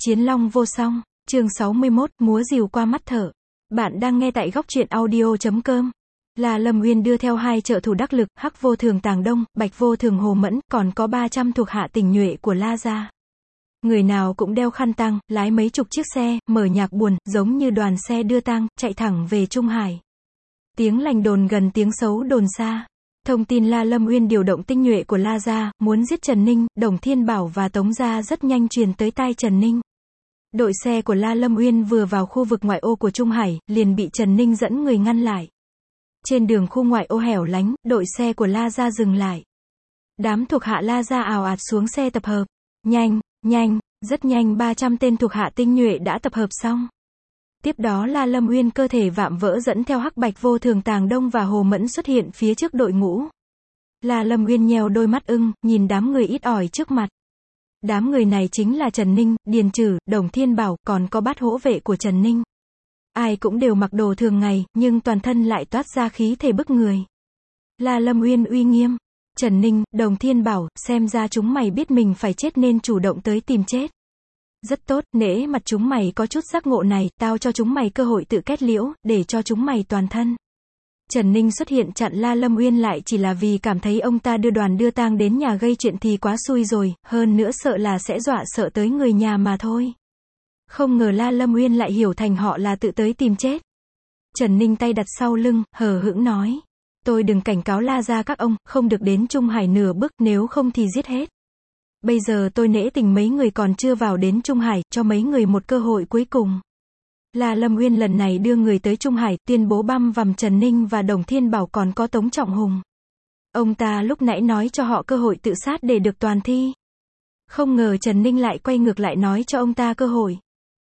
Chiến long vô song, chương 61, múa rìu qua mắt thở. Bạn đang nghe tại góc truyện audio.com. La Lâm Uyên đưa theo hai trợ thủ đắc lực, Hắc Vô Thường Tàng Đông, Bạch Vô Thường Hồ Mẫn, còn có 300 thuộc hạ tình nhuệ của La gia. Người nào cũng đeo khăn tang, lái mấy chục chiếc xe, mở nhạc buồn, giống như đoàn xe đưa tang, chạy thẳng về Trung Hải. Tiếng lành đồn gần tiếng xấu đồn xa. Thông tin La Lâm Uyên điều động tinh nhuệ của La gia, muốn giết Trần Ninh, Đồng Thiên Bảo và Tống gia rất nhanh truyền tới tai Trần Ninh. Đội xe của La Lâm Uyên vừa vào khu vực ngoại ô của Trung Hải, liền bị Trần Ninh dẫn người ngăn lại. Trên đường khu ngoại ô hẻo lánh, đội xe của La gia dừng lại. Đám thuộc hạ La gia ào ạt xuống xe tập hợp. Nhanh, rất nhanh 300 tên thuộc hạ tinh nhuệ đã tập hợp xong. Tiếp đó La Lâm Uyên cơ thể vạm vỡ dẫn theo Hắc Bạch Vô Thường Tàng Đông và Hồ Mẫn xuất hiện phía trước đội ngũ. La Lâm Uyên nheo đôi mắt ưng, nhìn đám người ít ỏi trước mặt. Đám người này chính là Trần Ninh, Điền Trử, Đồng Thiên Bảo, còn có bát hỗ vệ của Trần Ninh. Ai cũng đều mặc đồ thường ngày, nhưng toàn thân lại toát ra khí thể bức người. La Lâm Uyên uy nghiêm. Trần Ninh, Đồng Thiên Bảo, xem ra chúng mày biết mình phải chết nên chủ động tới tìm chết. Rất tốt, nể mặt chúng mày có chút giác ngộ này, tao cho chúng mày cơ hội tự kết liễu, để cho chúng mày toàn thân. Trần Ninh xuất hiện chặn La Lâm Uyên lại chỉ là vì cảm thấy ông ta đưa đoàn đưa tang đến nhà gây chuyện thì quá xui rồi, hơn nữa sợ là sẽ dọa sợ tới người nhà mà thôi. Không ngờ La Lâm Uyên lại hiểu thành họ là tự tới tìm chết. Trần Ninh tay đặt sau lưng, hờ hững nói. Tôi đừng cảnh cáo La gia các ông, không được đến Trung Hải nửa bước, nếu không thì giết hết. Bây giờ tôi nể tình mấy người còn chưa vào đến Trung Hải, cho mấy người một cơ hội cuối cùng. La Lâm Uyên lần này đưa người tới Trung Hải, tuyên bố băm vằm Trần Ninh và Đồng Thiên Bảo còn có Tống Trọng Hùng. Ông ta lúc nãy nói cho họ cơ hội tự sát để được toàn thi. Không ngờ Trần Ninh lại quay ngược lại nói cho ông ta cơ hội.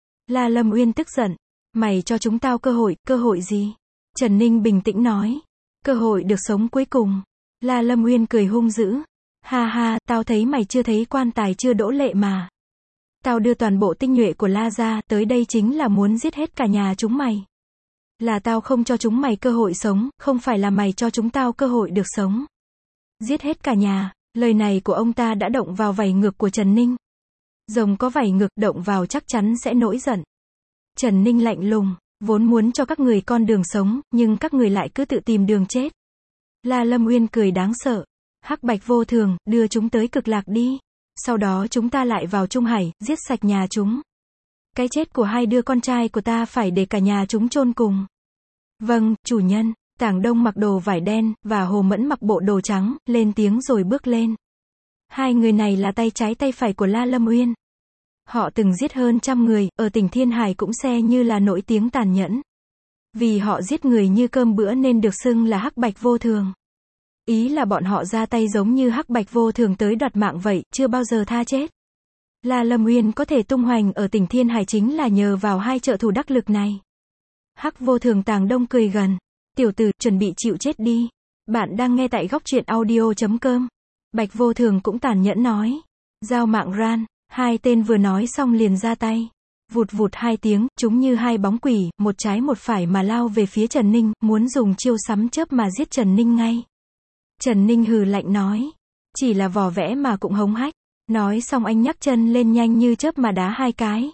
La Lâm Uyên tức giận. Mày cho chúng tao cơ hội gì? Trần Ninh bình tĩnh nói. Cơ hội được sống cuối cùng. La Lâm Uyên cười hung dữ. Ha ha, tao thấy mày chưa thấy quan tài chưa đỗ lệ mà. Tao đưa toàn bộ tinh nhuệ của La gia tới đây chính là muốn giết hết cả nhà chúng mày. Là tao không cho chúng mày cơ hội sống, không phải là mày cho chúng tao cơ hội được sống. Giết hết cả nhà, lời này của ông ta đã động vào vảy ngược của Trần Ninh. Rồng có vảy ngược động vào chắc chắn sẽ nổi giận. Trần Ninh lạnh lùng, vốn muốn cho các người con đường sống, nhưng các người lại cứ tự tìm đường chết. La Lâm Uyên cười đáng sợ. Hắc Bạch Vô Thường, đưa chúng tới Cực Lạc đi. Sau đó chúng ta lại vào Trung Hải, giết sạch nhà chúng. Cái chết của hai đứa con trai của ta phải để cả nhà chúng chôn cùng. Vâng, chủ nhân. Tàng Đông mặc đồ vải đen, và Hồ Mẫn mặc bộ đồ trắng, lên tiếng rồi bước lên. Hai người này là tay trái tay phải của La Lâm Uyên. Họ từng giết hơn 100 người, ở tỉnh Thiên Hải cũng xem như là nổi tiếng tàn nhẫn. Vì họ giết người như cơm bữa nên được xưng là Hắc Bạch Vô Thường. Ý là bọn họ ra tay giống như Hắc Bạch Vô Thường tới đoạt mạng vậy, chưa bao giờ tha chết. La Lâm Uyên có thể tung hoành ở tỉnh Thiên Hải chính là nhờ vào hai trợ thủ đắc lực này. Hắc Vô Thường Tàng Đông cười gần. Tiểu tử, chuẩn bị chịu chết đi. Bạn đang nghe tại góc truyện audio.com. Bạch Vô Thường cũng tàn nhẫn nói. Giao mạng ran. Hai tên vừa nói xong liền ra tay. Vụt vụt hai tiếng, chúng như hai bóng quỷ, một trái một phải mà lao về phía Trần Ninh, muốn dùng chiêu sấm chớp mà giết Trần Ninh ngay. Trần Ninh hừ lạnh nói. Chỉ là vò vẽ mà cũng hống hách. Nói xong anh nhấc chân lên nhanh như chớp mà đá hai cái.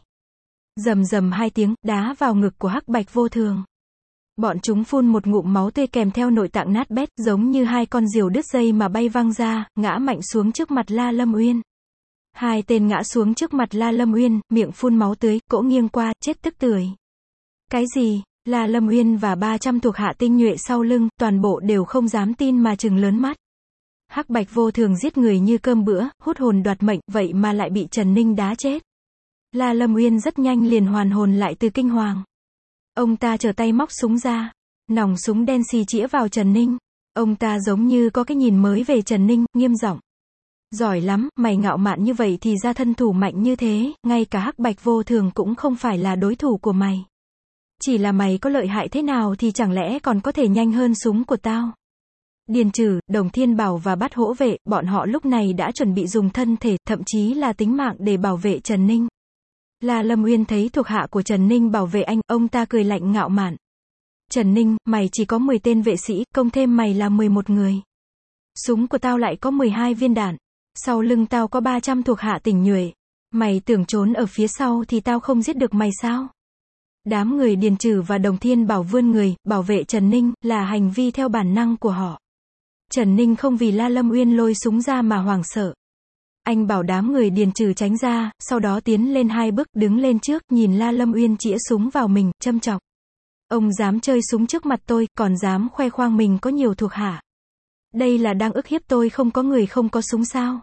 Rầm rầm hai tiếng, đá vào ngực của Hắc Bạch Vô Thường. Bọn chúng phun một ngụm máu tươi kèm theo nội tạng nát bét, giống như hai con diều đứt dây mà bay văng ra, ngã mạnh xuống trước mặt La Lâm Uyên. Hai tên ngã xuống trước mặt La Lâm Uyên, miệng phun máu tươi, cỗ nghiêng qua, chết tức tưởi. Cái gì? La Lâm Uyên và 300 thuộc hạ tinh nhuệ sau lưng, toàn bộ đều không dám tin mà trừng lớn mắt. Hắc Bạch Vô Thường giết người như cơm bữa, hút hồn đoạt mệnh, vậy mà lại bị Trần Ninh đá chết. La Lâm Uyên rất nhanh liền hoàn hồn lại từ kinh hoàng. Ông ta trở tay móc súng ra. Nòng súng đen xì chĩa vào Trần Ninh. Ông ta giống như có cái nhìn mới về Trần Ninh, nghiêm giọng. Giỏi lắm, mày ngạo mạn như vậy thì ra thân thủ mạnh như thế, ngay cả Hắc Bạch Vô Thường cũng không phải là đối thủ của mày. Chỉ là mày có lợi hại thế nào thì chẳng lẽ còn có thể nhanh hơn súng của tao. Điền Trử, Đồng Thiên Bảo và bát hỗ vệ, bọn họ lúc này đã chuẩn bị dùng thân thể, thậm chí là tính mạng để bảo vệ Trần Ninh. La Lâm Uyên thấy thuộc hạ của Trần Ninh bảo vệ anh, ông ta cười lạnh ngạo mạn. Trần Ninh, mày chỉ có 10 tên vệ sĩ, công thêm mày là 11 người. Súng của tao lại có 12 viên đạn. Sau lưng tao có 300 thuộc hạ tình nhuệ. Mày tưởng trốn ở phía sau thì tao không giết được mày sao? Đám người Điền Trừ và Đồng Thiên Bảo vươn người, bảo vệ Trần Ninh, là hành vi theo bản năng của họ. Trần Ninh không vì La Lâm Uyên lôi súng ra mà hoảng sợ. Anh bảo đám người Điền Trừ tránh ra, sau đó tiến lên 2 bước, đứng lên trước, nhìn La Lâm Uyên chĩa súng vào mình, châm chọc. Ông dám chơi súng trước mặt tôi, còn dám khoe khoang mình có nhiều thuộc hạ. Đây là đang ức hiếp tôi, không có người không có súng sao?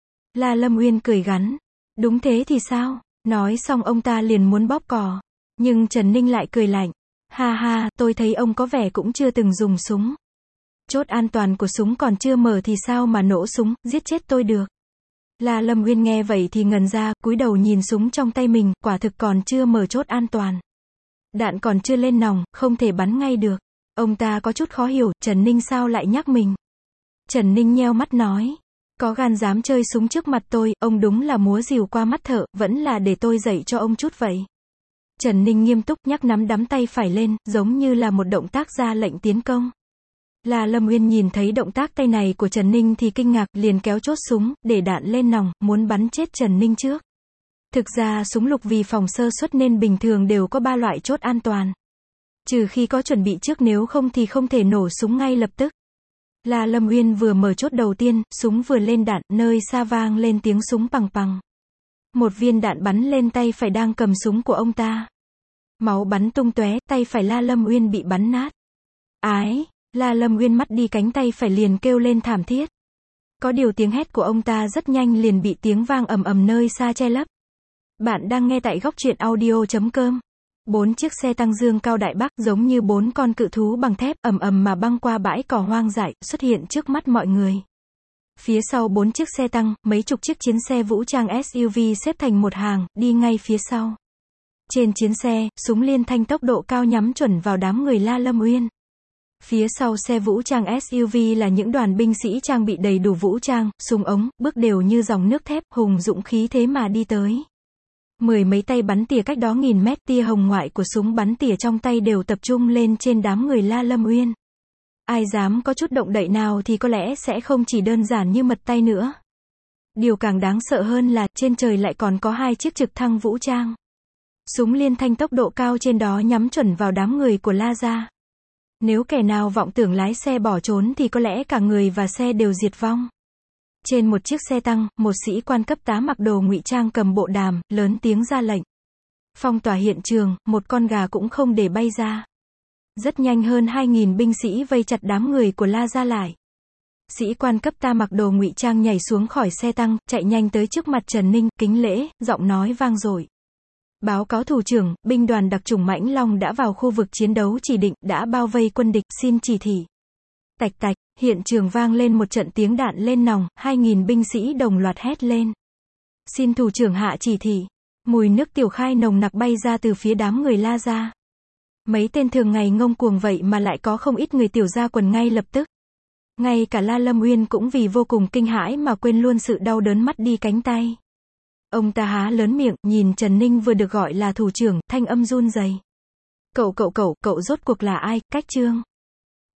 La Lâm Uyên cười gắn. Đúng thế thì sao? Nói xong ông ta liền muốn bóp cò. Nhưng Trần Ninh lại cười lạnh. Ha ha, tôi thấy ông có vẻ cũng chưa từng dùng súng. Chốt an toàn của súng còn chưa mở thì sao mà nổ súng, giết chết tôi được. La Lâm Uyên nghe vậy thì ngần ra, cúi đầu nhìn súng trong tay mình, quả thực còn chưa mở chốt an toàn. Đạn còn chưa lên nòng, không thể bắn ngay được. Ông ta có chút khó hiểu, Trần Ninh sao lại nhắc mình. Trần Ninh nheo mắt nói. Có gan dám chơi súng trước mặt tôi, ông đúng là múa rìu qua mắt thợ, vẫn là để tôi dạy cho ông chút vậy. Trần Ninh nghiêm túc nhắc nắm đấm tay phải lên, giống như là một động tác ra lệnh tiến công. La Lâm Uyên nhìn thấy động tác tay này của Trần Ninh thì kinh ngạc, liền kéo chốt súng, để đạn lên nòng, muốn bắn chết Trần Ninh trước. Thực ra súng lục vì phòng sơ suất nên bình thường đều có 3 loại chốt an toàn. Trừ khi có chuẩn bị trước, nếu không thì không thể nổ súng ngay lập tức. La Lâm Uyên vừa mở chốt đầu tiên, súng vừa lên đạn, nơi xa vang lên tiếng súng pằng pằng. Một viên đạn bắn lên tay phải đang cầm súng của ông ta. Máu bắn tung tóe, tay phải La Lâm Uyên bị bắn nát. Ái! La Lâm Uyên mất đi cánh tay phải liền kêu lên thảm thiết. Có điều tiếng hét của ông ta rất nhanh liền bị tiếng vang ầm ầm nơi xa che lấp. Bạn đang nghe tại góc truyện audio.com. 4 chiếc xe tăng dương cao đại bác giống như 4 con cự thú bằng thép ầm ầm mà băng qua bãi cỏ hoang dại, xuất hiện trước mắt mọi người. Phía sau 4 chiếc xe tăng, mấy chục chiếc chiến xe vũ trang SUV xếp thành một hàng, đi ngay phía sau. Trên chiến xe, súng liên thanh tốc độ cao nhắm chuẩn vào đám người La Lâm Uyên. Phía sau xe vũ trang SUV là những đoàn binh sĩ trang bị đầy đủ vũ trang, súng ống, bước đều như dòng nước thép, hùng dũng khí thế mà đi tới. 10 mấy tay bắn tỉa cách đó nghìn mét, tia hồng ngoại của súng bắn tỉa trong tay đều tập trung lên trên đám người La Lâm Uyên. Ai dám có chút động đậy nào thì có lẽ sẽ không chỉ đơn giản như mật tay nữa. Điều càng đáng sợ hơn là, trên trời lại còn có 2 chiếc trực thăng vũ trang. Súng liên thanh tốc độ cao trên đó nhắm chuẩn vào đám người của La gia. Nếu kẻ nào vọng tưởng lái xe bỏ trốn thì có lẽ cả người và xe đều diệt vong. Trên một chiếc xe tăng, một sĩ quan cấp tá mặc đồ ngụy trang cầm bộ đàm, lớn tiếng ra lệnh. Phong tỏa hiện trường, một con gà cũng không để bay ra. Rất nhanh hơn 2.000 binh sĩ vây chặt đám người của La gia lại. Sĩ quan cấp tá mặc đồ ngụy trang nhảy xuống khỏi xe tăng, chạy nhanh tới trước mặt Trần Ninh, kính lễ, giọng nói vang dội. Báo cáo thủ trưởng, binh đoàn đặc chủng Mãnh Long đã vào khu vực chiến đấu chỉ định, đã bao vây quân địch, xin chỉ thị. Tạch tạch, hiện trường vang lên một trận tiếng đạn lên nòng, 2.000 binh sĩ đồng loạt hét lên. Xin thủ trưởng hạ chỉ thị. Mùi nước tiểu khai nồng nặc bay ra từ phía đám người La gia. Mấy tên thường ngày ngông cuồng vậy mà lại có không ít người tiểu ra quần ngay lập tức. Ngay cả La Lâm Uyên cũng vì vô cùng kinh hãi mà quên luôn sự đau đớn, mất đi cánh tay. Ông ta há lớn miệng, nhìn Trần Ninh vừa được gọi là thủ trưởng, thanh âm run rẩy. Cậu rốt cuộc là ai, cách trương?